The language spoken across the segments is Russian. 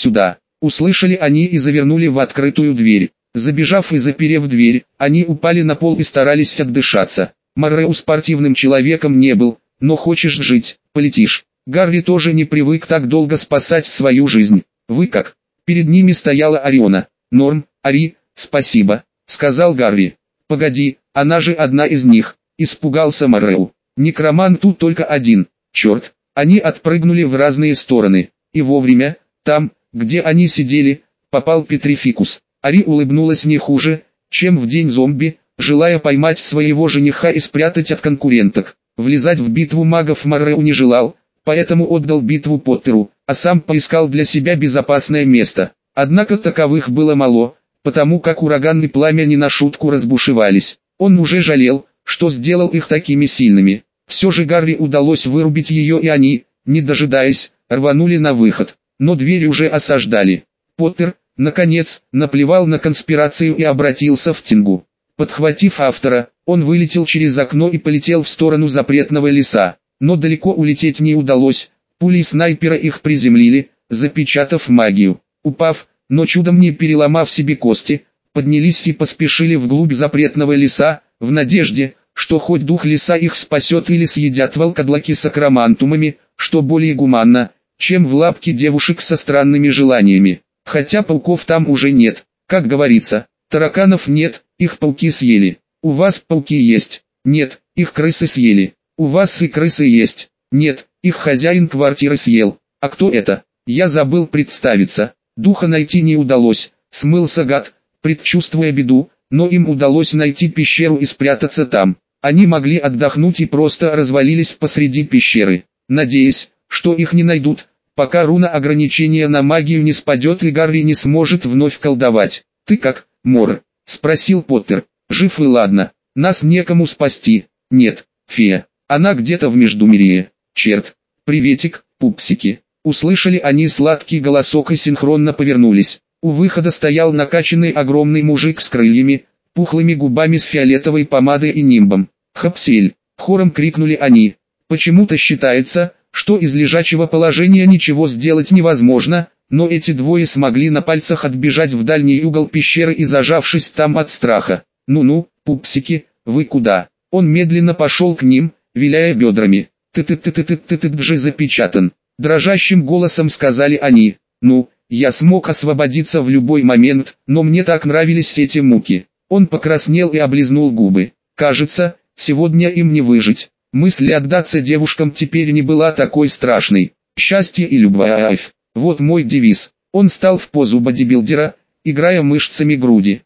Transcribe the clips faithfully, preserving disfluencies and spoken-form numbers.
сюда!» Услышали они и завернули в открытую дверь. Забежав и заперев дверь, они упали на пол и старались отдышаться. Морреу спортивным человеком не был, но хочешь жить, полетишь. Гарри тоже не привык так долго спасать свою жизнь. «Вы как?» Перед ними стояла Ориона. «Норм, Ари, спасибо», — сказал Гарри. «Погоди, она же одна из них», — испугался Морреу. «Некромант тут только один, черт». Они отпрыгнули в разные стороны, и вовремя, там, где они сидели, попал Петрификус. Ари улыбнулась не хуже, чем в день зомби, желая поймать своего жениха и спрятать от конкуренток. Влезать в битву магов Морреу не желал, поэтому отдал битву Поттеру, а сам поискал для себя безопасное место. Однако таковых было мало, потому как ураган и пламя не на шутку разбушевались. Он уже жалел, что сделал их такими сильными. Все же Гарри удалось вырубить ее, и они, не дожидаясь, рванули на выход. Но дверь уже осаждали. Поттер, наконец, наплевал на конспирацию и обратился в Тингу. Подхватив автора, он вылетел через окно и полетел в сторону запретного леса. Но далеко улететь не удалось, пули снайпера их приземлили, запечатав магию. Упав, но чудом не переломав себе кости, поднялись и поспешили вглубь запретного леса, в надежде, что хоть дух леса их спасет или съедят волкодлаки с акромантумами, что более гуманно, чем в лапке девушек со странными желаниями. Хотя пауков там уже нет, как говорится, тараканов нет, их пауки съели. У вас пауки есть? Нет, их крысы съели. У вас и крысы есть? Нет, их хозяин квартиры съел. А кто это? Я забыл представиться. Духа найти не удалось, смылся гад, предчувствуя беду, но им удалось найти пещеру и спрятаться там. Они могли отдохнуть и просто развалились посреди пещеры, надеясь, что их не найдут, пока руна ограничения на магию не спадет и Гарри не сможет вновь колдовать. «Ты как, Мор?» — спросил Поттер. «Жив и ладно, нас некому спасти». «Нет, фея, она где-то в Междумирье. Черт, приветик, пупсики». Услышали они сладкий голосок и синхронно повернулись. У выхода стоял накачанный огромный мужик с крыльями, пухлыми губами с фиолетовой помадой и нимбом. «Хапсель!» — хором крикнули они. Почему-то считается, что из лежачего положения ничего сделать невозможно, но эти двое смогли на пальцах отбежать в дальний угол пещеры и зажавшись там от страха. «Ну-ну, пупсики, вы куда?» Он медленно пошел к ним, виляя бедрами. «Ты-ты-ты-ты-ты-ты-ты же запечатан!» Дрожащим голосом сказали они. «Ну, я смог освободиться в любой момент, но мне так нравились эти муки». Он покраснел и облизнул губы. Кажется, сегодня им не выжить. Мысль отдаться девушкам теперь не была такой страшной. Счастье и любовь. Вот мой девиз. Он стал в позу бодибилдера, играя мышцами груди.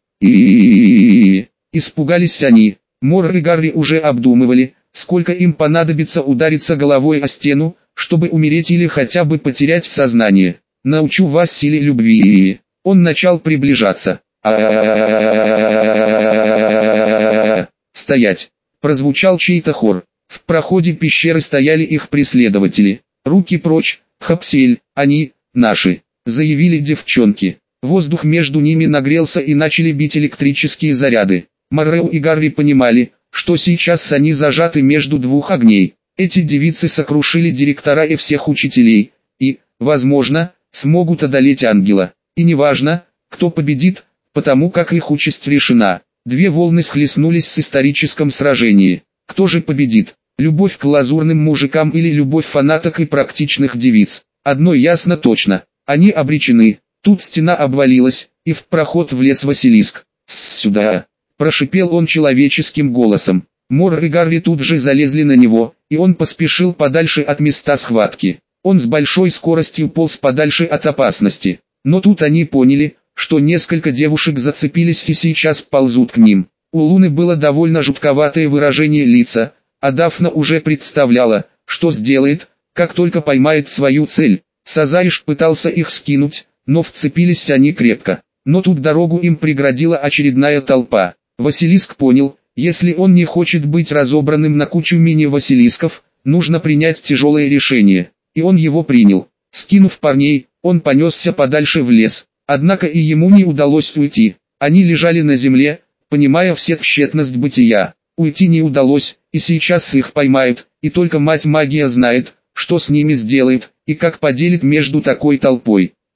И испугались они. Мор и Гарри уже обдумывали, сколько им понадобится удариться головой о стену, чтобы умереть или хотя бы потерять сознание. «Научу вас силе любви». Он начал приближаться. «Стоять!» — прозвучал чей-то хор. В проходе пещеры стояли их преследователи. «Руки прочь, Хапсель, они, наши», — заявили девчонки. Воздух между ними нагрелся и начали бить электрические заряды. Морреу и Гарри понимали, что сейчас они зажаты между двух огней. Эти девицы сокрушили директора и всех учителей, и, возможно, смогут одолеть ангела. И неважно, кто победит, потому как их участь решена. Две волны схлестнулись в историческом сражении. Кто же победит? Любовь к лазурным мужикам или любовь фанаток и практичных девиц? Одно ясно точно, они обречены. Тут стена обвалилась, и в проход влез Василиск. «Сюда!» – прошипел он человеческим голосом. Мор и Гарри тут же залезли на него, и он поспешил подальше от места схватки. Он с большой скоростью полз подальше от опасности. Но тут они поняли, что несколько девушек зацепились и сейчас ползут к ним. У Луны было довольно жутковатое выражение лица, а Дафна уже представляла, что сделает, как только поймает свою цель. Сазаиш пытался их скинуть, но вцепились они крепко. Но тут дорогу им преградила очередная толпа. Василиск понял, если он не хочет быть разобранным на кучу мини-василисков, нужно принять тяжелое решение. И он его принял. Скинув парней, он понесся подальше в лес. Однако и ему не удалось уйти. Они лежали на земле, понимая все тщетность бытия. Уйти не удалось, и сейчас их поймают, и только мать магия знает, что с ними сделает, и как поделит между такой толпой.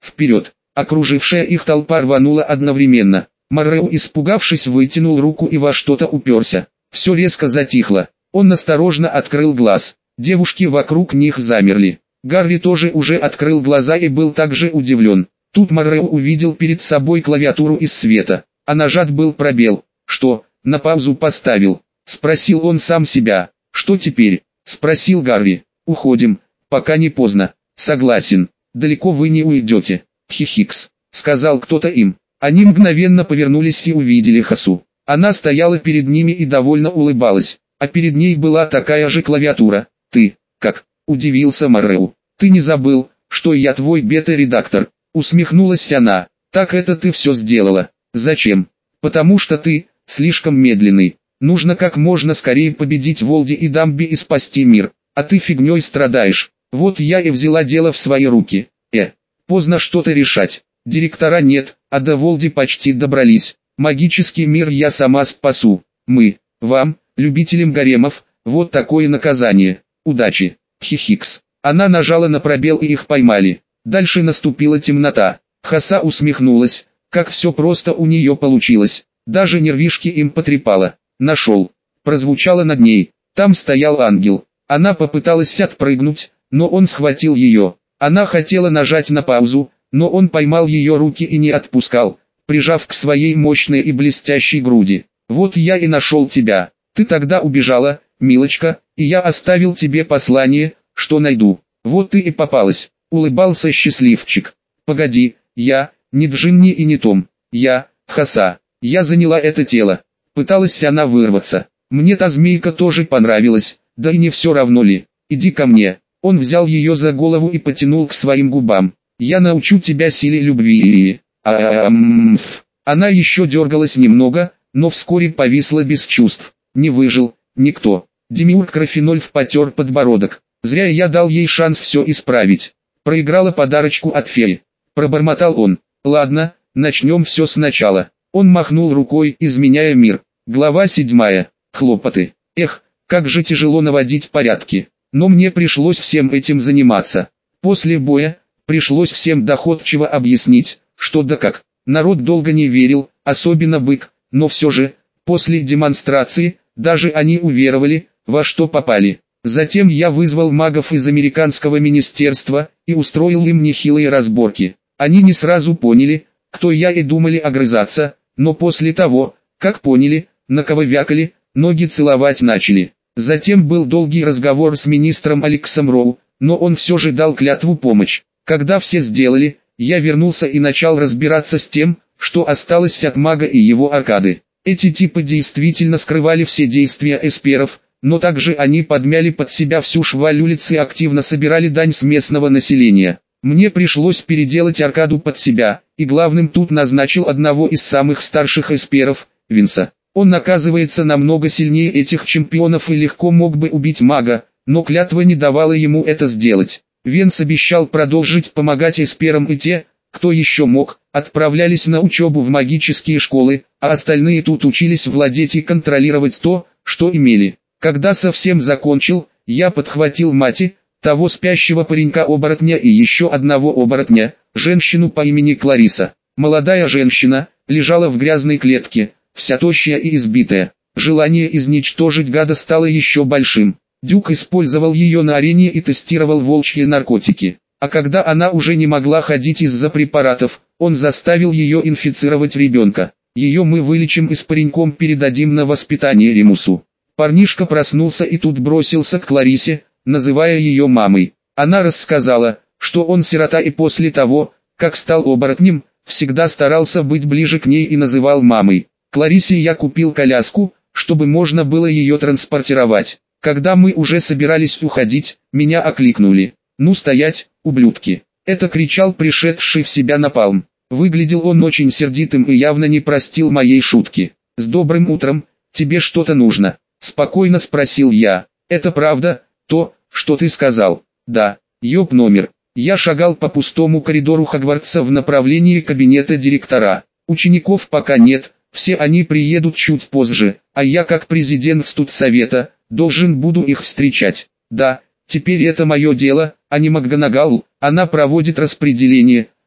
Вперед! Окружившая их толпа рванула одновременно. Марреу, испугавшись, вытянул руку и во что-то уперся. Все резко затихло. Он осторожно открыл глаз. Девушки вокруг них замерли. Гарри тоже уже открыл глаза и был также удивлен. Тут Марреу увидел перед собой клавиатуру из света, а нажат был пробел. «Что, на паузу поставил?» — спросил он сам себя. «Что теперь?» — спросил Гарри. «Уходим, пока не поздно». «Согласен. Далеко вы не уйдете». «Хихикс», — сказал кто-то им. Они мгновенно повернулись и увидели Хасу. Она стояла перед ними и довольно улыбалась, а перед ней была такая же клавиатура. «Ты, как?» — удивился Марреу. «Ты не забыл, что я твой бета-редактор?» — усмехнулась она. «Так это ты все сделала. Зачем?» «Потому что ты слишком медленный. Нужно как можно скорее победить Волди и Дамби и спасти мир, а ты фигней страдаешь. Вот я и взяла дело в свои руки. Э, поздно что-то решать. Директора нет, а до Волди почти добрались. Магический мир я сама спасу. Мы, вам, любителям гаремов, вот такое наказание. Удачи». Хихикс. Она нажала на пробел и их поймали. Дальше наступила темнота. Хаса усмехнулась, как все просто у нее получилось. Даже нервишки им потрепала. «Нашел». Прозвучало над ней. Там стоял ангел. Она попыталась отпрыгнуть, но он схватил ее. Она хотела нажать на паузу, но он поймал ее руки и не отпускал, прижав к своей мощной и блестящей груди. «Вот я и нашел тебя. Ты тогда убежала, милочка, и я оставил тебе послание, что найду. Вот ты и попалась», — улыбался счастливчик. «Погоди, я, не Джинни и не Том. Я, Хаса. Я заняла это тело». Пыталась она вырваться. «Мне та змейка тоже понравилась, да и не все равно ли. Иди ко мне». Он взял ее за голову и потянул к своим губам. «Я научу тебя силе любви». А-а-а-м-м-м. Она еще дергалась немного, но вскоре повисла без чувств. Не выжил никто. Демиург Крафинольф потер подбородок. Зря я дал ей шанс все исправить. Проиграла подарочку от феи. Пробормотал он. «Ладно, начнем все сначала». Он махнул рукой, изменяя мир. Глава седьмая. Хлопоты. Эх, как же тяжело наводить порядки. Но мне пришлось всем этим заниматься. После боя, пришлось всем доходчиво объяснить, что да как. Народ долго не верил, особенно бык, но все же, после демонстрации, даже они уверовали, во что попали. Затем я вызвал магов из американского министерства, и устроил им нехилые разборки. Они не сразу поняли, кто я, и думали огрызаться, но после того, как поняли, на кого вякали, ноги целовать начали. Затем был долгий разговор с министром Алексом Роу, но он все же дал клятву помочь. Когда все сделали, я вернулся и начал разбираться с тем, что осталось от мага и его аркады. Эти типы действительно скрывали все действия эсперов, но также они подмяли под себя всю шваль улицы и активно собирали дань с местного населения. Мне пришлось переделать аркаду под себя, и главным тут назначил одного из самых старших эсперов, Винса. Он оказывается намного сильнее этих чемпионов и легко мог бы убить мага, но клятва не давала ему это сделать. Винс обещал продолжить помогать эсперам, и те, кто еще мог, отправлялись на учебу в магические школы, а остальные тут учились владеть и контролировать то, что имели. Когда совсем закончил, я подхватил Мати, того спящего паренька-оборотня и еще одного оборотня, женщину по имени Клариса. Молодая женщина лежала в грязной клетке, вся тощая и избитая. Желание изничтожить гада стало еще большим. Дюк использовал ее на арене и тестировал волчьи наркотики. А когда она уже не могла ходить из-за препаратов, он заставил ее инфицировать ребенка. Ее мы вылечим и с пареньком передадим на воспитание Римусу. Парнишка проснулся и тут бросился к Кларисе, называя ее мамой. Она рассказала, что он сирота и после того, как стал оборотнем, всегда старался быть ближе к ней и называл мамой. Кларисе я купил коляску, чтобы можно было ее транспортировать. Когда мы уже собирались уходить, меня окликнули. «Ну стоять, ублюдки!» Это кричал пришедший в себя Напалм. Выглядел он очень сердитым и явно не простил моей шутки. «С добрым утром, тебе что-то нужно?» Спокойно спросил я. «Это правда, то, что ты сказал?» «Да, ёб номер». Я шагал по пустому коридору Хогвартса в направлении кабинета директора. Учеников пока нет, все они приедут чуть позже, а я как президент студсовета, должен буду их встречать. Да, теперь это мое дело, а не МакГонагал, она проводит распределение,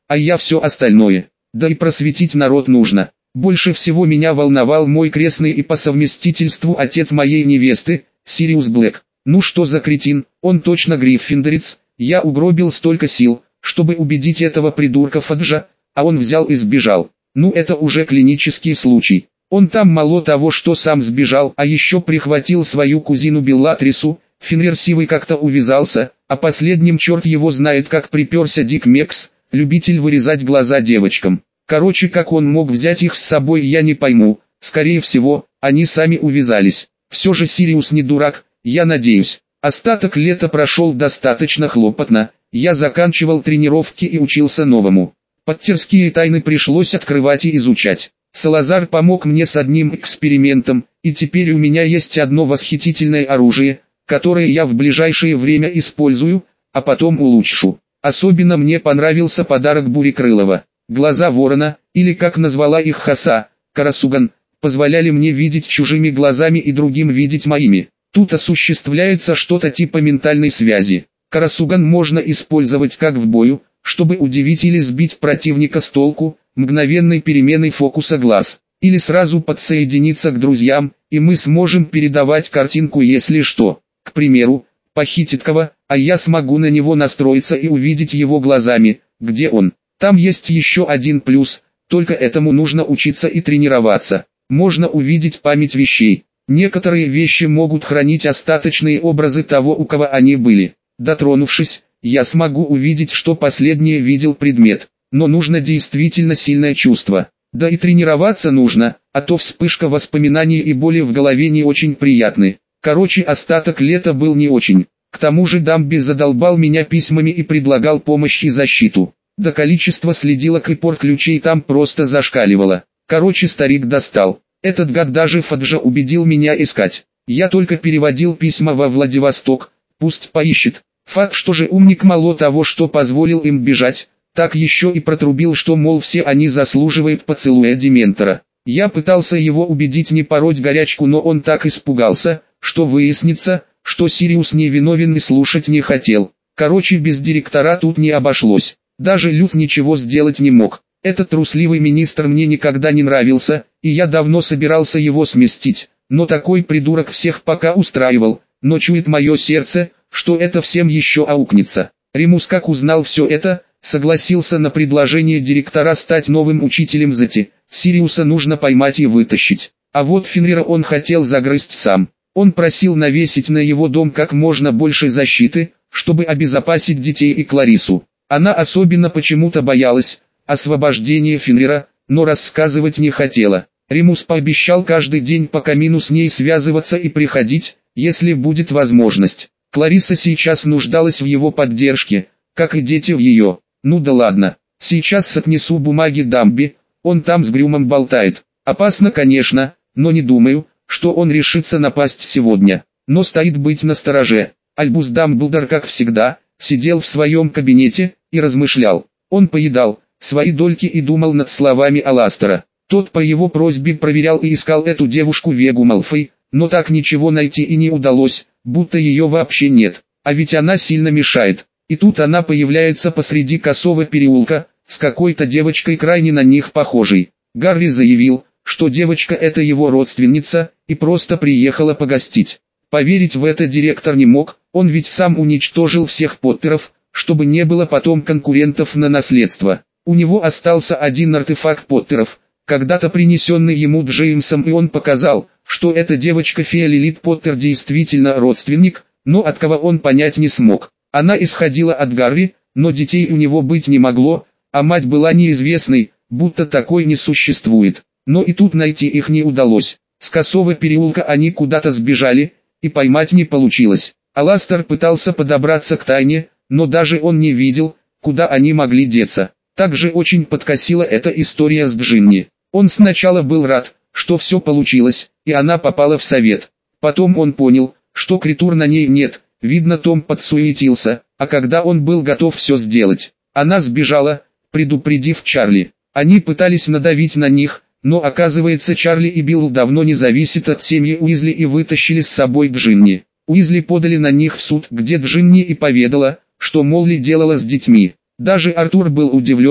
а я все остальное. Да и просветить народ нужно. Больше всего меня волновал мой крестный и по совместительству отец моей невесты, Сириус Блэк. Ну что за кретин, он точно гриффиндорец, я угробил столько сил, чтобы убедить этого придурка Фаджа, а он взял и сбежал. Ну это уже клинический случай. Он там мало того, что сам сбежал, а еще прихватил свою кузину Беллатрису. Фенрир Сивый как-то увязался, а последним черт его знает как приперся Дик Мекс, любитель вырезать глаза девочкам. Короче, как он мог взять их с собой, я не пойму, скорее всего, они сами увязались. Все же Сириус не дурак, я надеюсь. Остаток лета прошел достаточно хлопотно, я заканчивал тренировки и учился новому. Подтерские тайны пришлось открывать и изучать. Салазар помог мне с одним экспериментом, и теперь у меня есть одно восхитительное оружие, которое я в ближайшее время использую, а потом улучшу. Особенно мне понравился подарок Бурекрылова. Глаза ворона, или как назвала их Хаса, Карасуган, позволяли мне видеть чужими глазами и другим видеть моими. Тут осуществляется что-то типа ментальной связи. Карасуган можно использовать как в бою, чтобы удивить или сбить противника с толку, мгновенной переменой фокуса глаз, или сразу подсоединиться к друзьям, и мы сможем передавать картинку если что. К примеру, похитит кого, а я смогу на него настроиться и увидеть его глазами, где он. Там есть еще один плюс, только этому нужно учиться и тренироваться. Можно увидеть память вещей. Некоторые вещи могут хранить остаточные образы того, у кого они были. Дотронувшись, я смогу увидеть, что последнее видел предмет. Но нужно действительно сильное чувство. Да и тренироваться нужно, а то вспышка воспоминаний и боли в голове не очень приятны. Короче, остаток лета был не очень. К тому же Дамби задолбал меня письмами и предлагал помощь и защиту. Да количество следилок и порт-ключей там просто зашкаливало. Короче, старик достал. Этот гад даже Фаджа убедил меня искать. Я только переводил письма во Владивосток, пусть поищет. Фат, что же умник, мало того, что позволил им бежать, так еще и протрубил, что мол все они заслуживают поцелуя Дементора. Я пытался его убедить не пороть горячку, но он так испугался, что выяснится, что Сириус невиновен и слушать не хотел. Короче, без директора тут не обошлось. Даже Люц ничего сделать не мог. Этот трусливый министр мне никогда не нравился, и я давно собирался его сместить, но такой придурок всех пока устраивал, но чует мое сердце, что это всем еще аукнется. Римус, как узнал все это, согласился на предложение директора стать новым учителем Зати. Сириуса нужно поймать и вытащить. А вот Фенрира он хотел загрызть сам. Он просил навесить на его дом как можно больше защиты, чтобы обезопасить детей и Кларису. Она особенно почему-то боялась освобождения Фенрира, но рассказывать не хотела. Римус пообещал каждый день по камину с ней связываться и приходить, если будет возможность. Клариса сейчас нуждалась в его поддержке, как и дети в ее. Ну да ладно, сейчас отнесу бумаги Дамби, он там с Грюмом болтает. Опасно, конечно, но не думаю, что он решится напасть сегодня. Но стоит быть настороже. Альбус Дамблдор, как всегда, сидел в своем кабинете и размышлял. Он поедал свои дольки и думал над словами Аластера. Тот по его просьбе проверял и искал эту девушку Вегу Малфой, но так ничего найти и не удалось, будто ее вообще нет. А ведь она сильно мешает. И тут она появляется посреди косого переулка, с какой-то девочкой крайне на них похожей. Гарри заявил, что девочка это его родственница, и просто приехала погостить. Поверить в это директор не мог, он ведь сам уничтожил всех Поттеров, чтобы не было потом конкурентов на наследство. У него остался один артефакт Поттеров, когда-то принесенный ему Джеймсом, и он показал, что эта девочка-фея Лилит Поттер действительно родственник, но от кого он понять не смог. Она исходила от Гарри, но детей у него быть не могло, а мать была неизвестной, будто такой не существует. Но и тут найти их не удалось. С косого переулка они куда-то сбежали, и поймать не получилось. Аластер пытался подобраться к тайне, но даже он не видел, куда они могли деться. Также очень подкосила эта история с Джинни. Он сначала был рад, что все получилось, и она попала в совет. Потом он понял, что критур на ней нет, видно Том подсуетился, а когда он был готов все сделать, она сбежала, предупредив Чарли. Они пытались надавить на них, но оказывается Чарли и Билл давно не зависят от семьи Уизли и вытащили с собой Джинни. Уизли подали на них в суд, где Джинни и поведала, что Молли делала с детьми. Даже Артур был удивлен,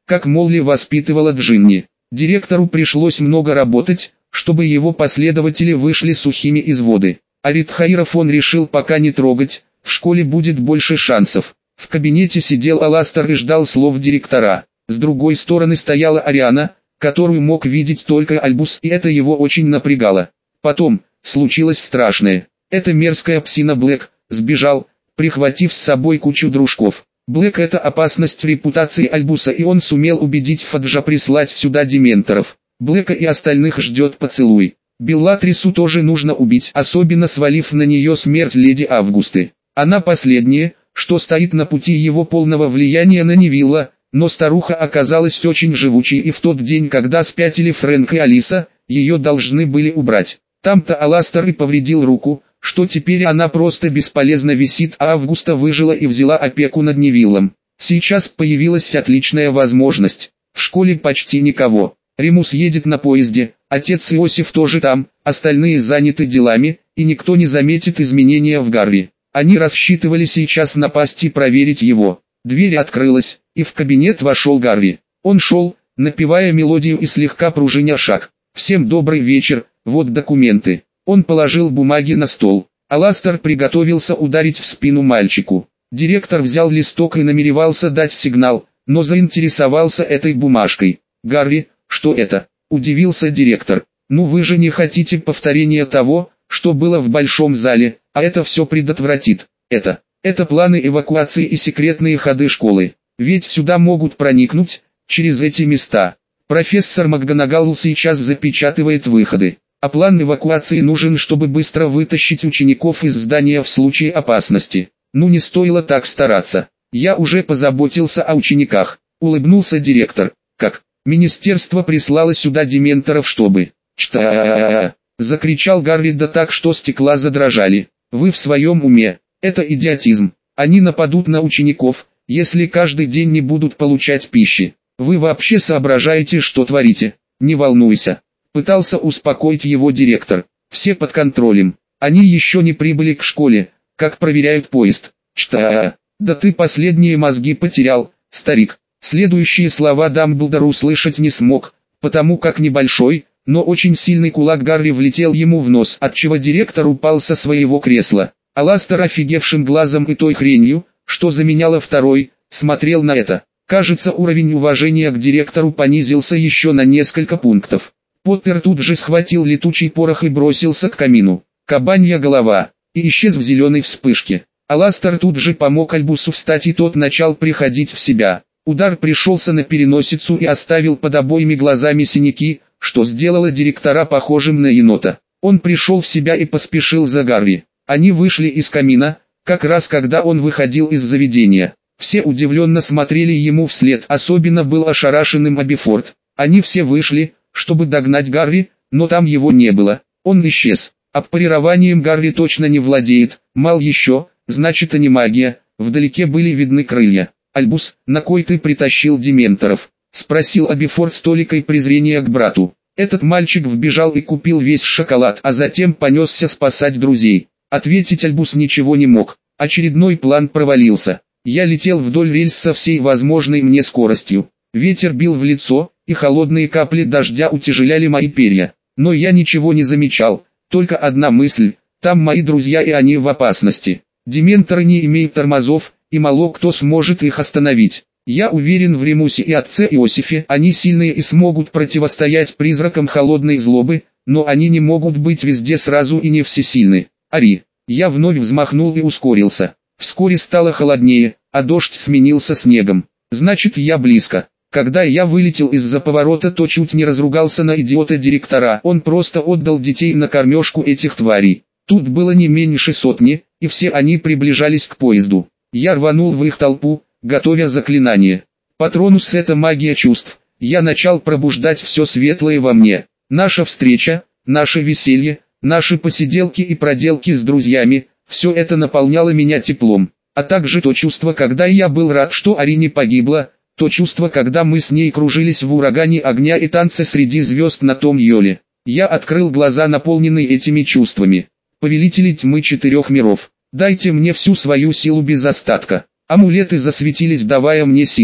как Молли воспитывала Джинни. Директору пришлось много работать, чтобы его последователи вышли сухими из воды. А Ритхайров он решил пока не трогать, в школе будет больше шансов. В кабинете сидел Аластер и ждал слов директора. С другой стороны стояла Ариана, которую мог видеть только Альбус, и это его очень напрягало. Потом, случилось страшное. Эта мерзкая псина Блэк сбежал, прихватив с собой кучу дружков. Блэк — это опасность репутации Альбуса, и он сумел убедить Фаджа прислать сюда дементоров. Блэка и остальных ждет поцелуй. Беллатрису тоже нужно убить, особенно свалив на нее смерть леди Августы. Она последняя, что стоит на пути его полного влияния на Невилла, но старуха оказалась очень живучей, и в тот день, когда спятили Фрэнк и Алиса, ее должны были убрать. Там-то Аластер и повредил руку, что теперь она просто бесполезно висит, а Августа выжила и взяла опеку над Невиллом. Сейчас появилась отличная возможность. В школе почти никого. Ремус едет на поезде, отец Иосиф тоже там, остальные заняты делами, и никто не заметит изменения в Гарри. Они рассчитывали сейчас напасть и проверить его. Дверь открылась, и в кабинет вошел Гарри. Он шел, напевая мелодию и слегка пружиня шаг. «Всем добрый вечер, вот документы». Он положил бумаги на стол. Аластер приготовился ударить в спину мальчику. Директор взял листок и намеревался дать сигнал, но заинтересовался этой бумажкой. «Гарри, что это?» – удивился директор. «Ну вы же не хотите повторения того, что было в большом зале, а это все предотвратит. Это, это планы эвакуации и секретные ходы школы. Ведь сюда могут проникнуть, через эти места. Профессор МакГонагал сейчас запечатывает выходы. А план эвакуации нужен, чтобы быстро вытащить учеников из здания в случае опасности. Ну не стоило так стараться. Я уже позаботился о учениках», — улыбнулся директор. «Как? Министерство прислало сюда дементоров, чтобы...» «Чта-а-а-а!» — закричал Гарри да так, что стекла задрожали. «Вы в своем уме? Это идиотизм. Они нападут на учеников, если каждый день не будут получать пищи. Вы вообще соображаете, что творите? Не волнуйся». Пытался успокоить его директор. «Все под контролем. Они еще не прибыли к школе, как проверяют поезд». «Чта-а-а! Да ты последние мозги потерял, старик». Следующие слова Дамблдор услышать не смог, потому как небольшой, но очень сильный кулак Гарри влетел ему в нос, отчего директор упал со своего кресла. Аластер офигевшим глазом и той хренью, что заменяло второй, смотрел на это. Кажется, уровень уважения к директору понизился еще на несколько пунктов. Поттер тут же схватил летучий порох и бросился к камину. Кабанья голова, и исчез в зеленой вспышке. Аластер тут же помог Альбусу встать, и тот начал приходить в себя. Удар пришелся на переносицу и оставил под обоими глазами синяки, что сделало директора похожим на енота. Он пришел в себя и поспешил за Гарри. Они вышли из камина, как раз когда он выходил из заведения. Все удивленно смотрели ему вслед, особенно был ошарашенным Абифорд. Они все вышли, чтобы догнать Гарри, но там его не было. Он исчез. Аппарированием Гарри точно не владеет, мал еще, значит, и не магия. Вдалеке были видны крылья. «Альбус, на кой ты притащил дементоров?» — спросил Абифорд с толикой презрения к брату. Этот мальчик вбежал и купил весь шоколад, а затем понесся спасать друзей. Ответить Альбус ничего не мог. Очередной план провалился. Я летел вдоль рельс со всей возможной мне скоростью. Ветер бил в лицо, и холодные капли дождя утяжеляли мои перья. Но я ничего не замечал, только одна мысль: там мои друзья и они в опасности. Дементоры не имеют тормозов, и мало кто сможет их остановить. Я уверен в Ремусе и отце Иосифе, они сильные и смогут противостоять призракам холодной злобы, но они не могут быть везде сразу и не всесильны. Ари. Я вновь взмахнул и ускорился. Вскоре стало холоднее, а дождь сменился снегом. Значит, я близко. Когда я вылетел из-за поворота, то чуть не разругался на идиота директора. Он просто отдал детей на кормежку этих тварей. Тут было не меньше сотни, и все они приближались к поезду. Я рванул в их толпу, готовя заклинание. Патронус — это магия чувств. Я начал пробуждать все светлое во мне. Наша встреча, наше веселье, наши посиделки и проделки с друзьями — все это наполняло меня теплом. А также то чувство, когда я был рад, что Ари не погибла, то чувство, когда мы с ней кружились в урагане огня и танце среди звезд на том Йоле. Я открыл глаза, наполненные этими чувствами. Повелители тьмы четырех миров, дайте мне всю свою силу без остатка. Амулеты засветились, давая мне силу.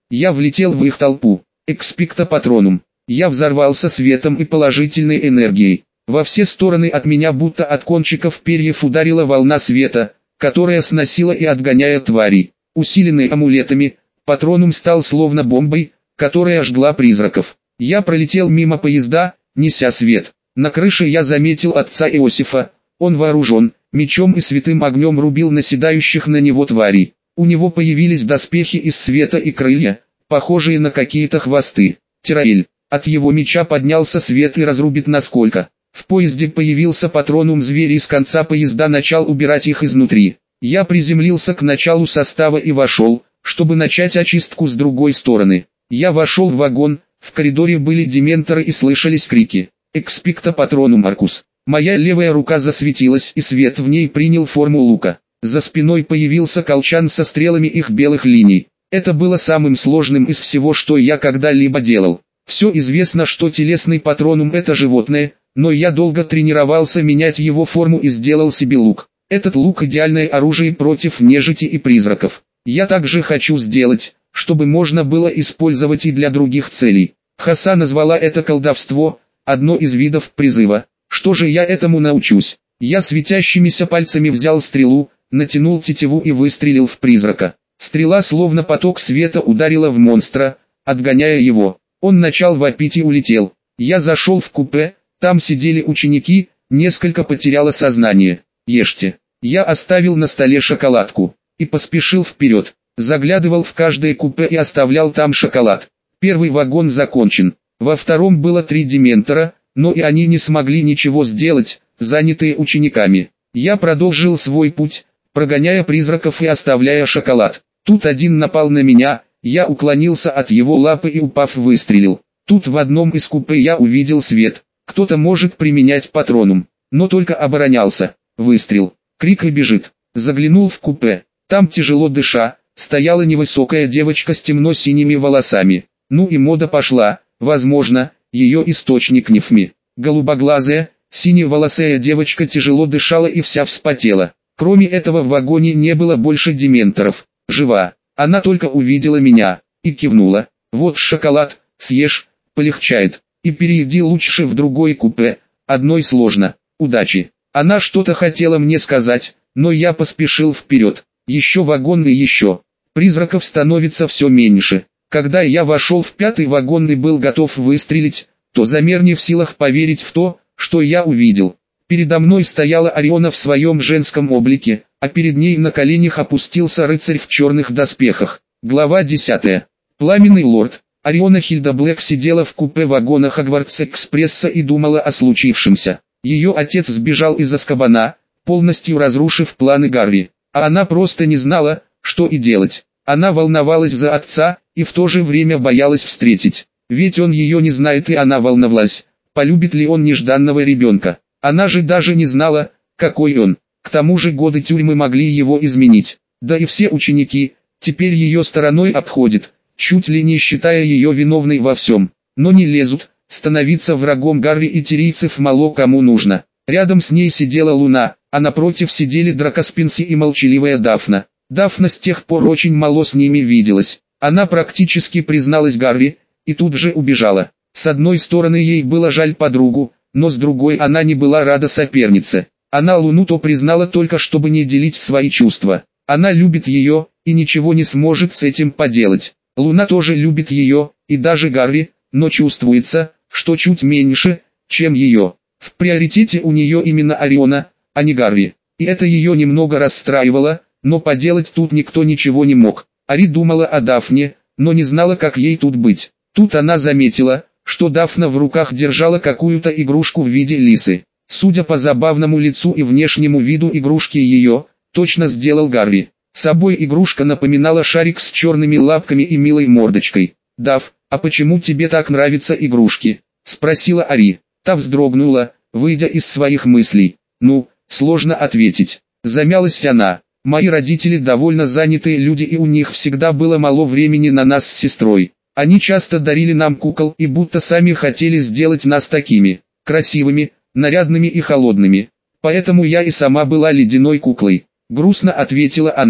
Я влетел в их толпу. Экспекто патронум. Я взорвался светом и положительной энергией. Во все стороны от меня будто от кончиков перьев ударила волна света, которая сносила и отгоняя тварей. Усиленный амулетами, патронум стал словно бомбой, которая жгла призраков. Я пролетел мимо поезда, неся свет. На крыше я заметил отца Иосифа. Он вооружен, мечом и святым огнем рубил наседающих на него тварей. У него появились доспехи из света и крылья, похожие на какие-то хвосты. Тираэль. От его меча поднялся свет и разрубит насколько. В поезде появился патронум, зверь из конца поезда начал убирать их изнутри. Я приземлился к началу состава и вошел, чтобы начать очистку с другой стороны. Я вошел в вагон, в коридоре были дементоры и слышались крики. Экспекто патронум Маркус. Моя левая рука засветилась и свет в ней принял форму лука. За спиной появился колчан со стрелами их белых линий. Это было самым сложным из всего, что я когда-либо делал. Все известно, что телесный патронум это животное, но я долго тренировался менять его форму и сделал себе лук. Этот лук идеальное оружие против нежити и призраков. Я также хочу сделать, чтобы можно было использовать и для других целей. Хаса назвала это колдовство, одно из видов призыва. Что же я этому научусь? Я светящимися пальцами взял стрелу, натянул тетиву и выстрелил в призрака. Стрела словно поток света ударила в монстра, отгоняя его. Он начал вопить и улетел. Я зашел в купе, там сидели ученики, несколько потеряло сознание. Ешьте. Я оставил на столе шоколадку и поспешил вперед. Заглядывал в каждое купе и оставлял там шоколад. Первый вагон закончен. Во втором было три дементора, но и они не смогли ничего сделать, занятые учениками. Я продолжил свой путь, прогоняя призраков и оставляя шоколад. Тут один напал на меня, я уклонился от его лапы и, упав, выстрелил. Тут в одном из купе я увидел свет. Кто-то может применять патронум, но только оборонялся. Выстрел, крик и бежит. Заглянул в купе. Там, тяжело дыша, стояла невысокая девочка с темно-синими волосами. Ну и мода пошла, возможно, ее источник Нефми. Голубоглазая, синеволосая девочка тяжело дышала и вся вспотела. Кроме этого в вагоне не было больше дементоров. Жива. Она только увидела меня и кивнула. Вот шоколад, съешь, полегчает. И перейди лучше в другой купе, одной сложно. Удачи. Она что-то хотела мне сказать, но я поспешил вперед. Еще вагон и еще. Призраков становится все меньше. Когда я вошел в пятый вагон и был готов выстрелить, то замер не в силах поверить в то, что я увидел. Передо мной стояла Ориона в своем женском облике, а перед ней на коленях опустился рыцарь в черных доспехах. Глава десятая. Пламенный лорд. Ориона Хильда Блэк сидела в купе вагона Хогвартс-экспресса и думала о случившемся. Ее отец сбежал из Азкабана, полностью разрушив планы Гарри, а она просто не знала, что и делать. Она волновалась за отца, и в то же время боялась встретить. Ведь он ее не знает, и она волновалась, полюбит ли он нежданного ребенка. Она же даже не знала, какой он. К тому же годы тюрьмы могли его изменить. Да и все ученики, теперь ее стороной обходят, чуть ли не считая ее виновной во всем. Но не лезут, становиться врагом Гарри и тирийцев мало кому нужно. Рядом с ней сидела Луна, а напротив сидели Дракоспинси и молчаливая Дафна. Дафна с тех пор очень мало с ними виделась. Она практически призналась Гарри, и тут же убежала. С одной стороны ей было жаль подругу, но с другой она не была рада сопернице. Она Луну то признала только чтобы не делить свои чувства. Она любит ее, и ничего не сможет с этим поделать. Луна тоже любит ее, и даже Гарри, но чувствуется, что чуть меньше, чем ее. В приоритете у нее именно Ориона, а не Гарри. И это ее немного расстраивало, но поделать тут никто ничего не мог. Ари думала о Дафне, но не знала, как ей тут быть. Тут она заметила, что Дафна в руках держала какую-то игрушку в виде лисы. Судя по забавному лицу и внешнему виду игрушки, ее точно сделал Гарри. Собой игрушка напоминала шарик с черными лапками и милой мордочкой. «Даф, а почему тебе так нравятся игрушки?» – спросила Ари. Та вздрогнула, выйдя из своих мыслей. «Ну, сложно ответить». Замялась она. «Мои родители довольно занятые люди, и у них всегда было мало времени на нас с сестрой. Они часто дарили нам кукол и будто сами хотели сделать нас такими красивыми, нарядными и холодными. Поэтому я и сама была ледяной куклой», — грустно ответила она.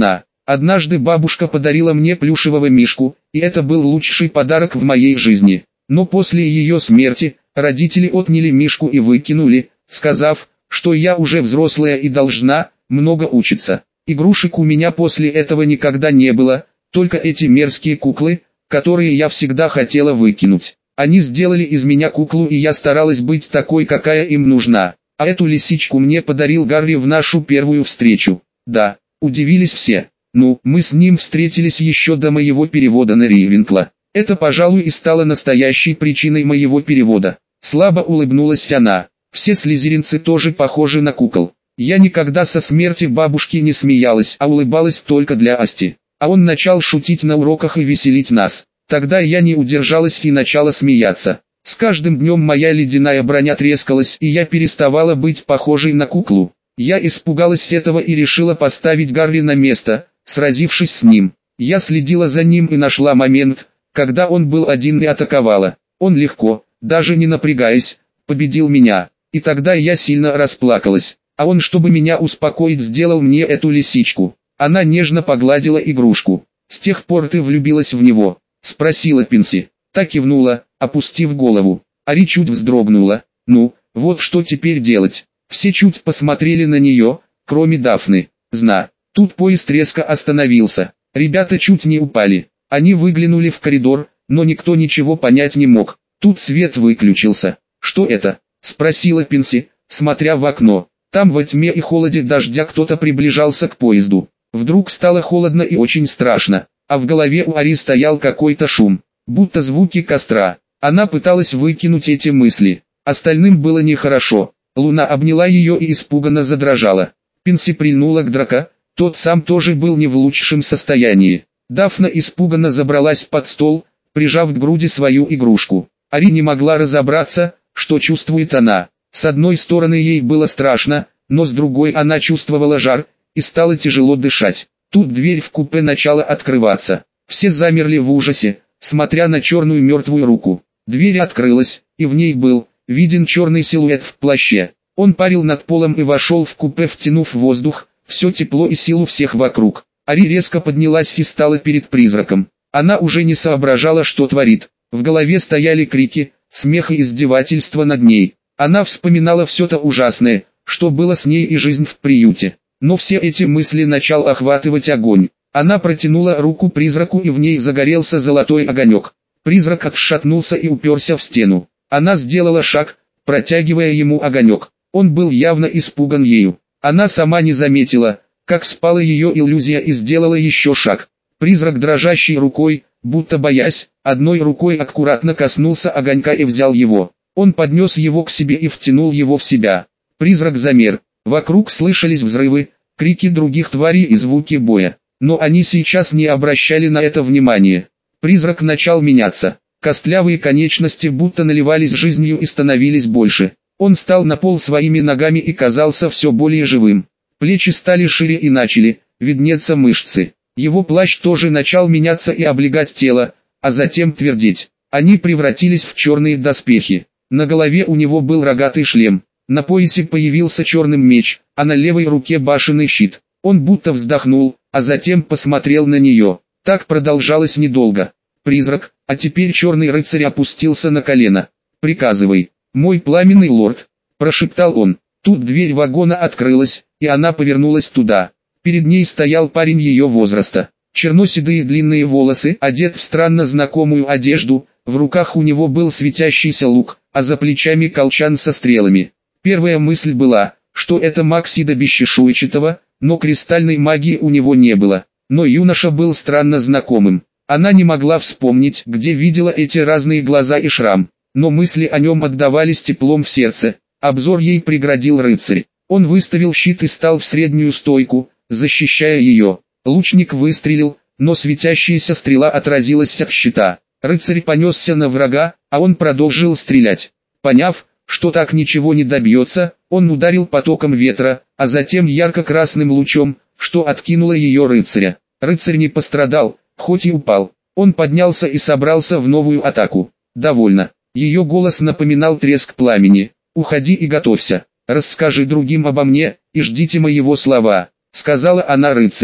Однажды бабушка подарила мне плюшевого мишку, и это был лучший подарок в моей жизни. Но после ее смерти, родители отняли мишку и выкинули, сказав, что я уже взрослая и должна много учиться. Игрушек у меня после этого никогда не было, только эти мерзкие куклы, которые я всегда хотела выкинуть. Они сделали из меня куклу, и я старалась быть такой, какая им нужна. А эту лисичку мне подарил Гарри в нашу первую встречу. Да, удивились все. Ну, мы с ним встретились еще до моего перевода на Рейвенкла. Это, пожалуй, и стало настоящей причиной моего перевода. Слабо улыбнулась она. Все слизеринцы тоже похожи на кукол. Я никогда со смерти бабушки не смеялась, а улыбалась только для Асти. А он начал шутить на уроках и веселить нас. Тогда я не удержалась и начала смеяться. С каждым днем моя ледяная броня трескалась, и я переставала быть похожей на куклу. Я испугалась этого и решила поставить Гарри на место, сразившись с ним. Я следила за ним и нашла момент, когда он был один, и атаковала. Он легко, даже не напрягаясь, победил меня. И тогда я сильно расплакалась. А он, чтобы меня успокоить, сделал мне эту лисичку. Она нежно погладила игрушку. «С тех пор ты влюбилась в него?» — спросила Пинси. Та кивнула, опустив голову. Ари чуть вздрогнула. «Ну, вот что теперь делать?» Все чуть посмотрели на нее, кроме Дафны. «Зна». Тут поезд резко остановился. Ребята чуть не упали. Они выглянули в коридор, но никто ничего понять не мог. Тут свет выключился. «Что это?» — спросила Пинси, смотря в окно. Там во тьме и холоде дождя кто-то приближался к поезду. Вдруг стало холодно и очень страшно, а в голове у Ари стоял какой-то шум, будто звуки костра. Она пыталась выкинуть эти мысли. Остальным было нехорошо. Луна обняла ее и испуганно задрожала. Пинси прильнула к Драко, тот сам тоже был не в лучшем состоянии. Дафна испуганно забралась под стол, прижав к груди свою игрушку. Ари не могла разобраться, что чувствует она. С одной стороны ей было страшно, но с другой она чувствовала жар, и стало тяжело дышать. Тут дверь в купе начала открываться. Все замерли в ужасе, смотря на черную мертвую руку. Дверь открылась, и в ней был виден черный силуэт в плаще. Он парил над полом и вошел в купе, втянув воздух, все тепло и силу всех вокруг. Ари резко поднялась и стала перед призраком. Она уже не соображала, что творит. В голове стояли крики, смех и издевательство над ней. Она вспоминала все то ужасное, что было с ней и жизнь в приюте. Но все эти мысли начал охватывать огонь. Она протянула руку призраку, и в ней загорелся золотой огонек. Призрак отшатнулся и уперся в стену. Она сделала шаг, протягивая ему огонек. Он был явно испуган ею. Она сама не заметила, как спала ее иллюзия, и сделала еще шаг. Призрак дрожащей рукой, будто боясь, одной рукой аккуратно коснулся огонька и взял его. Он поднес его к себе и втянул его в себя. Призрак замер. Вокруг слышались взрывы, крики других тварей и звуки боя. Но они сейчас не обращали на это внимания. Призрак начал меняться. Костлявые конечности будто наливались жизнью и становились больше. Он стал на пол своими ногами и казался все более живым. Плечи стали шире и начали виднеться мышцы. Его плащ тоже начал меняться и облегать тело, а затем твердеть. Они превратились в черные доспехи. На голове у него был рогатый шлем. На поясе появился черный меч, а на левой руке башенный щит. Он будто вздохнул, а затем посмотрел на нее. Так продолжалось недолго. «Призрак, а теперь черный рыцарь опустился на колено. Приказывай, мой пламенный лорд», – прошептал он. Тут дверь вагона открылась, и она повернулась туда. Перед ней стоял парень ее возраста. Черноседые длинные волосы, одет в странно знакомую одежду, в руках у него был светящийся лук, а за плечами колчан со стрелами. Первая мысль была, что это маг Сида Бесчешуйчатого, но кристальной магии у него не было. Но юноша был странно знакомым. Она не могла вспомнить, где видела эти разные глаза и шрам, но мысли о нем отдавались теплом в сердце. Обзор ей преградил рыцарь. Он выставил щит и стал в среднюю стойку, защищая ее. Лучник выстрелил, но светящаяся стрела отразилась от щита. Рыцарь понесся на врага, а он продолжил стрелять. Поняв, что так ничего не добьется, он ударил потоком ветра, а затем ярко-красным лучом, что откинуло ее рыцаря. Рыцарь не пострадал, хоть и упал. Он поднялся и собрался в новую атаку. «Довольно». Ее голос напоминал треск пламени. «Уходи и готовься. Расскажи другим обо мне, и ждите моего слова», — сказала она рыцарю.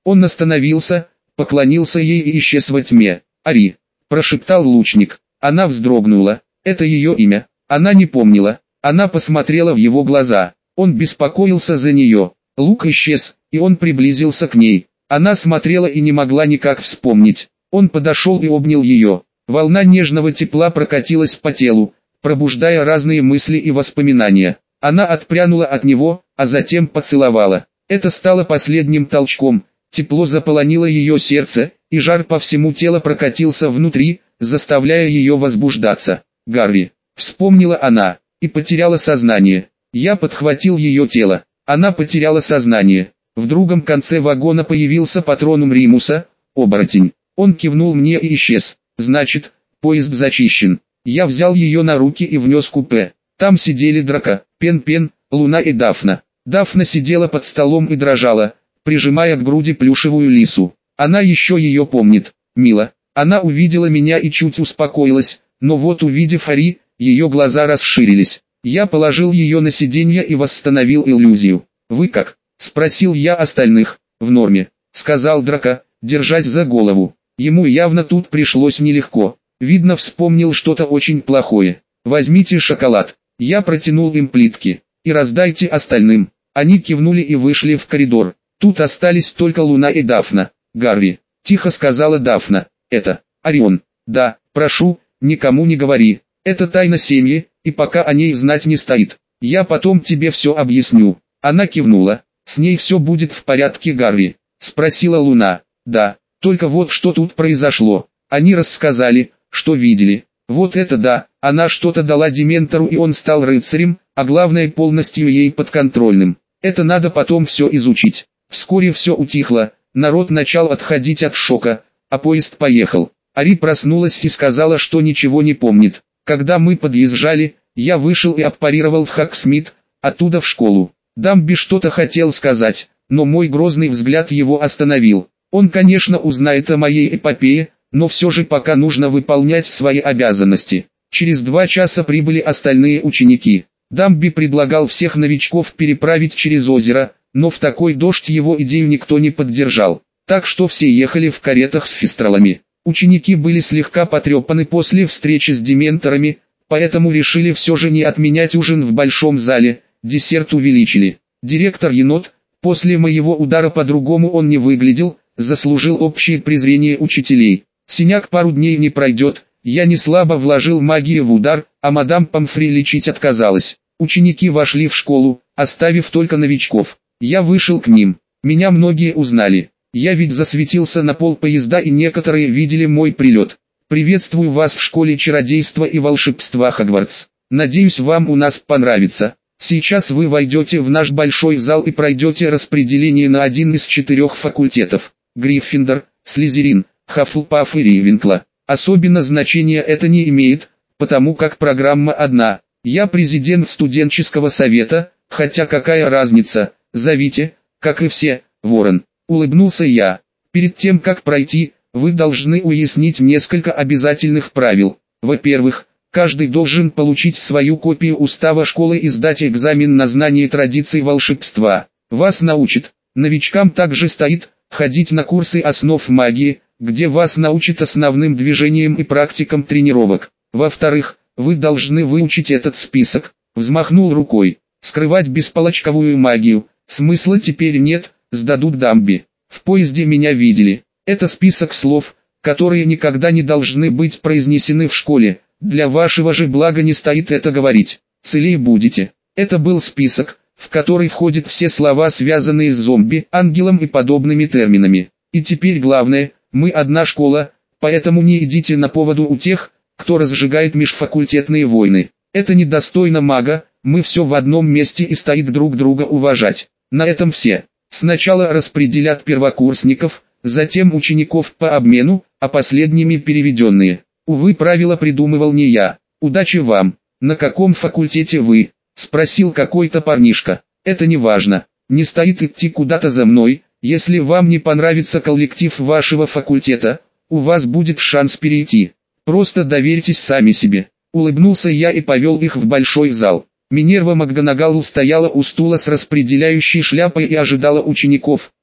Он остановился, поклонился ей и исчез во тьме. «Ари!» – прошептал лучник. Она вздрогнула. Это ее имя. Она не помнила. Она посмотрела в его глаза. Он беспокоился за нее. Лук исчез, и он приблизился к ней. Она смотрела и не могла никак вспомнить. Он подошел и обнял ее. Волна нежного тепла прокатилась по телу, пробуждая разные мысли и воспоминания. Она отпрянула от него, а затем поцеловала. Это стало последним толчком. Тепло заполонило ее сердце, и жар по всему телу прокатился внутри, заставляя ее возбуждаться. «Гарри!» — вспомнила она, и потеряла сознание. Я подхватил ее тело. Она потеряла сознание. В другом конце вагона появился патронум Римуса, оборотень. Он кивнул мне и исчез. «Значит, поезд зачищен». Я взял ее на руки и внес в купе. Там сидели Драко, Пен-Пен, Луна и Дафна. Дафна сидела под столом и дрожала, прижимая к груди плюшевую лису. Она еще ее помнит. Мило. Она увидела меня и чуть успокоилась, но вот увидев Ари, ее глаза расширились. Я положил ее на сиденье и восстановил иллюзию. «Вы как?» – спросил я остальных. «В норме», – сказал Драко, держась за голову. Ему явно тут пришлось нелегко. Видно, вспомнил что-то очень плохое. «Возьмите шоколад». Я протянул им плитки. «И раздайте остальным». Они кивнули и вышли в коридор. Тут остались только Луна и Дафна. «Гарри», – тихо сказала Дафна, – «это Орион». «Да, прошу, никому не говори. Это тайна семьи, и пока о ней знать не стоит. Я потом тебе все объясню». Она кивнула. «С ней все будет в порядке, Гарри?» – спросила Луна. «Да, только вот что тут произошло. Они рассказали, что видели. Вот это да, она что-то дала Дементору и он стал рыцарем, а главное полностью ей подконтрольным. Это надо потом все изучить». Вскоре все утихло, народ начал отходить от шока, а поезд поехал. Ари проснулась и сказала, что ничего не помнит. Когда мы подъезжали, я вышел и аппарировал в Хаксмит, оттуда в школу. Дамби что-то хотел сказать, но мой грозный взгляд его остановил. Он, конечно, узнает о моей эпопее, но все же пока нужно выполнять свои обязанности. Через два часа прибыли остальные ученики. Дамби предлагал всех новичков переправить через озеро, но в такой дождь его идею никто не поддержал. Так что все ехали в каретах с фистралами. Ученики были слегка потрепаны после встречи с дементорами, поэтому решили все же не отменять ужин в большом зале, десерт увеличили. Директор Енот, после моего удара по-другому он не выглядел, заслужил общее презрение учителей. Синяк пару дней не пройдет, я не слабо вложил магию в удар, а мадам Помфри лечить отказалась. Ученики вошли в школу, оставив только новичков. Я вышел к ним. Меня многие узнали. Я ведь засветился на пол поезда и некоторые видели мой прилет. Приветствую вас в школе чародейства и волшебства Хогвартс. Надеюсь, вам у нас понравится. Сейчас вы войдете в наш большой зал и пройдете распределение на один из четырех факультетов. Гриффиндор, Слизерин, Хаффлпаф и Ривенкла. Особенно значения это не имеет, потому как программа одна. Я президент студенческого совета, хотя какая разница, зовите, как и все, Ворон. Улыбнулся я. Перед тем как пройти, вы должны уяснить несколько обязательных правил. Во-первых, каждый должен получить свою копию устава школы и сдать экзамен на знание традиций волшебства. Вас научат. Новичкам также стоит ходить на курсы основ магии, где вас научат основным движениям и практикам тренировок. Во-вторых, вы должны выучить этот список. Взмахнул рукой. Скрывать бесполочковую магию, смысла теперь нет, сдадут Дамби. В поезде меня видели. Это список слов, которые никогда не должны быть произнесены в школе. Для вашего же блага не стоит это говорить. Целей будете. Это был список, в который входят все слова, связанные с зомби, ангелом и подобными терминами. И теперь главное, мы одна школа, поэтому не идите на поводу у тех, кто разжигает межфакультетные войны. Это недостойно мага, мы все в одном месте и стоит друг друга уважать. На этом все. Сначала распределят первокурсников, затем учеников по обмену, а последними переведенные. Увы, правила придумывал не я. Удачи вам. На каком факультете вы? Спросил какой-то парнишка. Это не важно. Не стоит идти куда-то за мной. Если вам не понравится коллектив вашего факультета, у вас будет шанс перейти. Просто доверьтесь сами себе. Улыбнулся я и повел их в большой зал. Минерва МакГонагал стояла у стула с распределяющей шляпой и ожидала учеников.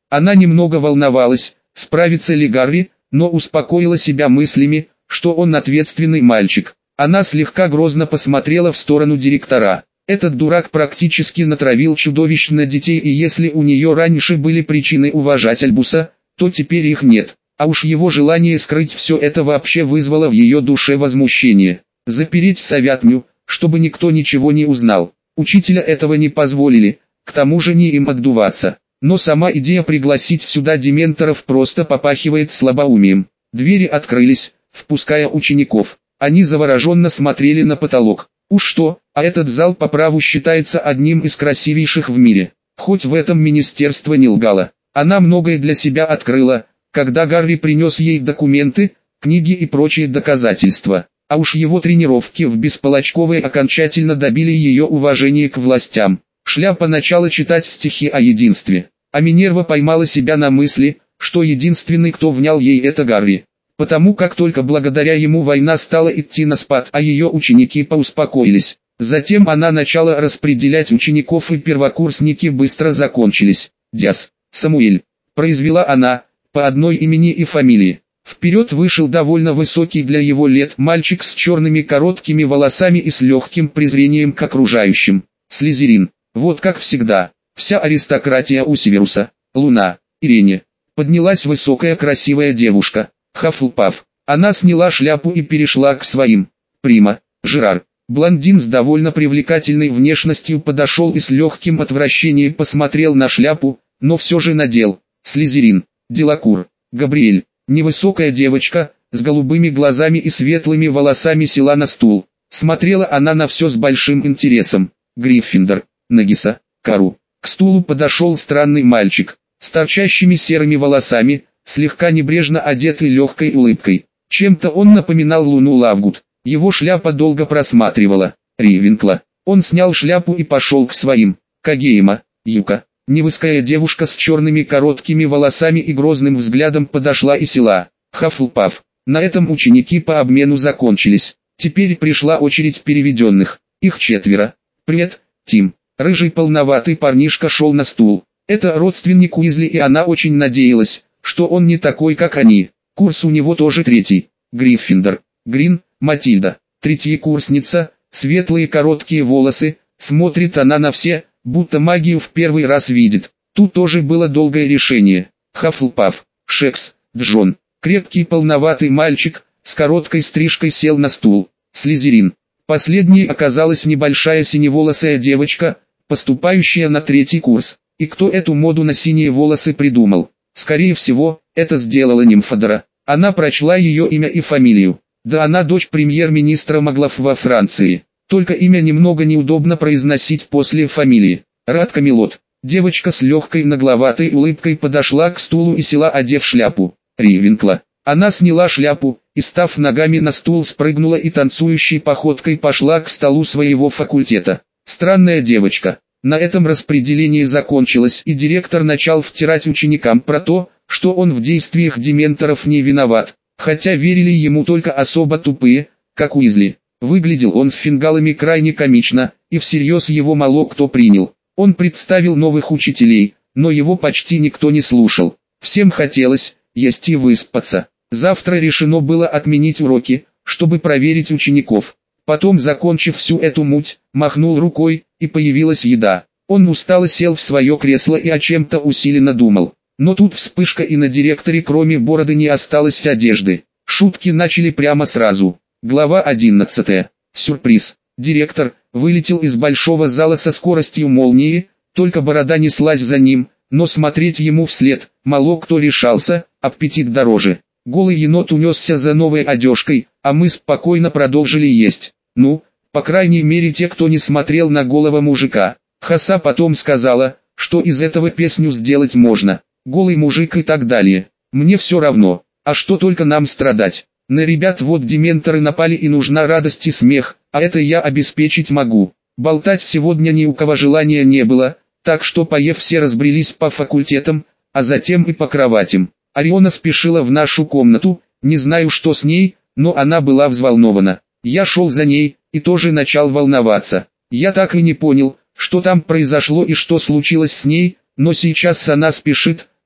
Она немного волновалась, справится ли Гарри, но успокоила себя мыслями, что он ответственный мальчик. Она слегка грозно посмотрела в сторону директора. Этот дурак практически натравил чудовищ на детей, и если у нее раньше были причины уважать Альбуса, то теперь их нет. А уж его желание скрыть все это вообще вызвало в ее душе возмущение. Запереть в совятню, чтобы никто ничего не узнал. Учителя этого не позволили, к тому же не им отдуваться. Но сама идея пригласить сюда дементоров просто попахивает слабоумием. Двери открылись, впуская учеников. Они завороженно смотрели на потолок. Уж что, а этот зал по праву считается одним из красивейших в мире. Хоть в этом министерство не лгало. Она многое для себя открыла, когда Гарри принес ей документы, книги и прочие доказательства. А уж его тренировки в Бесполочковой окончательно добили ее уважение к властям. Шляпа начала читать стихи о единстве. А Минерва поймала себя на мысли, что единственный, кто внял ей, это Гарри. Потому как только благодаря ему война стала идти на спад, а ее ученики поуспокоились. Затем она начала распределять учеников, и первокурсники быстро закончились. «Дяс, Самуэль», произвела она, по одной имени и фамилии. Вперед вышел довольно высокий для его лет мальчик с черными короткими волосами и с легким презрением к окружающим. Слизерин. Вот как всегда, вся аристократия у Северуса. Луна. Ирене. Поднялась высокая красивая девушка. Хафлпаф. Она сняла шляпу и перешла к своим. Прима. Жерар. Блондин с довольно привлекательной внешностью подошел и с легким отвращением посмотрел на шляпу, но все же надел. Слизерин. Делакур. Габриэль. Невысокая девочка, с голубыми глазами и светлыми волосами села на стул. Смотрела она на все с большим интересом. Гриффиндор. Нагиса. Кару. К стулу подошел странный мальчик, с торчащими серыми волосами, слегка небрежно одетый легкой улыбкой. Чем-то он напоминал Луну Лавгуд. Его шляпа долго просматривала. Ривенкла. Он снял шляпу и пошел к своим. Кагейма. Юка. Невысокая девушка с черными короткими волосами и грозным взглядом подошла и села. Хафлпаф. На этом ученики по обмену закончились. Теперь пришла очередь переведенных. Их четверо. Привет, Тим. Рыжий полноватый парнишка шел на стул. Это родственник Уизли, и она очень надеялась, что он не такой, как они. Курс у него тоже третий. Гриффиндор. Грин. Матильда. Третьекурсница. Светлые короткие волосы. Смотрит она на все, будто магию в первый раз видит. Тут тоже было долгое решение. Хафлпаф. Шекс. Джон. Крепкий полноватый мальчик, с короткой стрижкой сел на стул. Слизерин. Последней оказалась небольшая синеволосая девочка, поступающая на третий курс. И кто эту моду на синие волосы придумал? Скорее всего, это сделала Нимфодора. Она прочла ее имя и фамилию. Да, она дочь премьер-министра Маглов во Франции. Только имя немного неудобно произносить после фамилии. Рад Камелот. Девочка с легкой нагловатой улыбкой подошла к стулу и села, одев шляпу. Ривенкла. Она сняла шляпу, и став ногами на стул, спрыгнула и танцующей походкой пошла к столу своего факультета. Странная девочка. На этом распределение закончилось, и директор начал втирать ученикам про то, что он в действиях дементоров не виноват. Хотя верили ему только особо тупые, как Уизли. Выглядел он с фингалами крайне комично, и всерьез его мало кто принял. Он представил новых учителей, но его почти никто не слушал. Всем хотелось есть и выспаться. Завтра решено было отменить уроки, чтобы проверить учеников. Потом, закончив всю эту муть, махнул рукой, и появилась еда. Он устало сел в свое кресло и о чем-то усиленно думал. Но тут вспышка, и на директоре кроме бороды не осталось одежды. Шутки начали прямо сразу. Глава одиннадцатая. Сюрприз. Директор вылетел из большого зала со скоростью молнии, только борода неслась за ним, но смотреть ему вслед мало кто решался, аппетит дороже. Голый енот унесся за новой одежкой, а мы спокойно продолжили есть. Ну, по крайней мере те, кто не смотрел на голого мужика. Хаса потом сказала, что из этого песню сделать можно. Голый мужик и так далее. Мне все равно, а что только нам страдать. На ребят вот дементоры напали, и нужна радость и смех, а это я обеспечить могу. Болтать сегодня ни у кого желания не было, так что поев все разбрелись по факультетам, а затем и по кроватям. Ариона спешила в нашу комнату, не знаю что с ней, но она была взволнована. Я шел за ней, и тоже начал волноваться. Я так и не понял, что там произошло и что случилось с ней, но сейчас она спешит,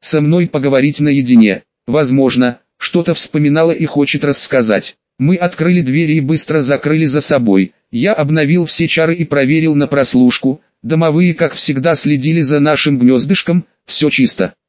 со мной поговорить наедине. Возможно, что-то вспоминала и хочет рассказать. Мы открыли двери и быстро закрыли за собой. Я обновил все чары и проверил на прослушку. Домовые, как всегда, следили за нашим гнездышком, все чисто.